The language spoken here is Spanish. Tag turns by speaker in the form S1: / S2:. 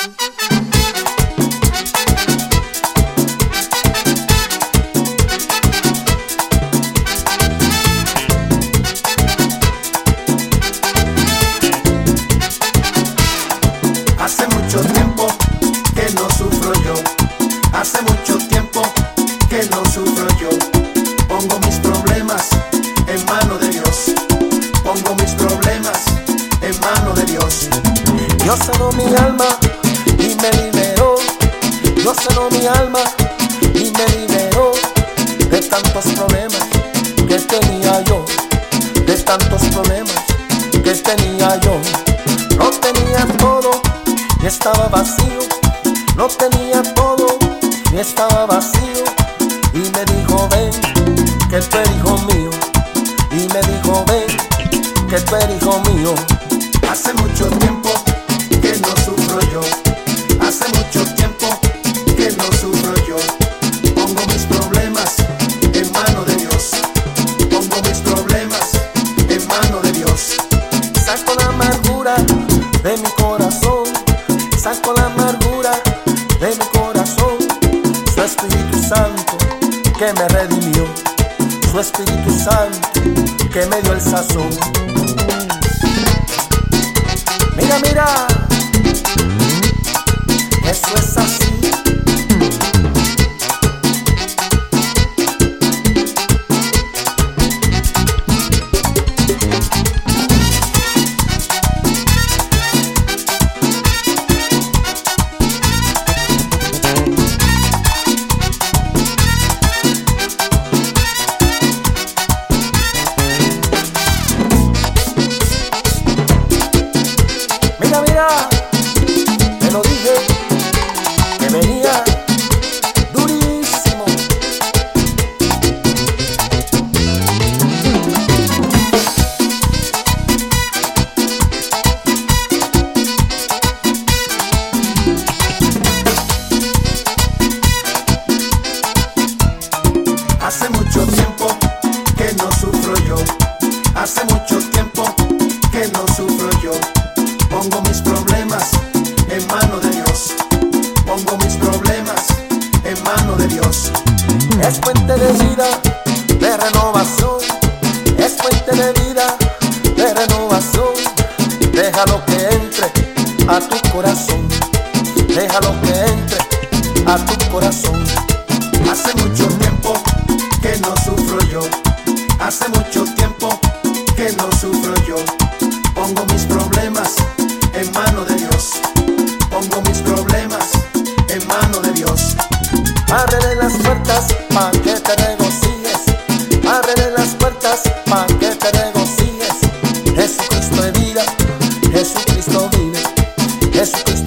S1: Hace mucho tiempo que no sufro yo. Hace mucho tiempo que no sufro yo. Pongo mis problemas en mano de Dios. Pongo mis problemas en mano de Dios. Dios sanó mi alma y me liberó. Dios sanó mi alma y me liberó de tantos problemas que tenía yo. De tantos problemas que tenía yo. No tenía todo y estaba vacío. No tenía todo y estaba vacío. Y me dijo ven, que tú eres hijo mío. Y me dijo ven, que tú eres hijo mío. Hace mucho tiempo que no sufro yo. Hace mucho tiempo que no sufro yo. Pongo mis problemas en mano de Dios. Pongo mis problemas en mano de Dios. Saco la amargura de mi corazón. Saco la amargura de mi corazón. Su Espíritu Santo que me redimió. Su Espíritu Santo que me dio el sazón. Mira, mira, eso es así. Mira, te lo dije, que venía durísimo. Hace mucho tiempo que no sufro yo. Hace mucho tiempo que no sufro yo. Pongo mis problemas en mano de Dios. Pongo mis problemas en mano de Dios. Es fuente de vida, de renovación. Es fuente de vida, de renovación. Déjalo que entre a tu corazón. Déjalo que entre a tu corazón. Hace mucho tiempo que no sufro yo. Hace mucho tiempo que no sufro yo. Pongo mis problemas en mano de Dios. Pongo mis problemas en mano de Dios. Ábrele las puertas pa' que te regocijes. Ábrele las puertas pa' que te regocijes. Jesucristo es vida, Jesucristo vive, Jesucristo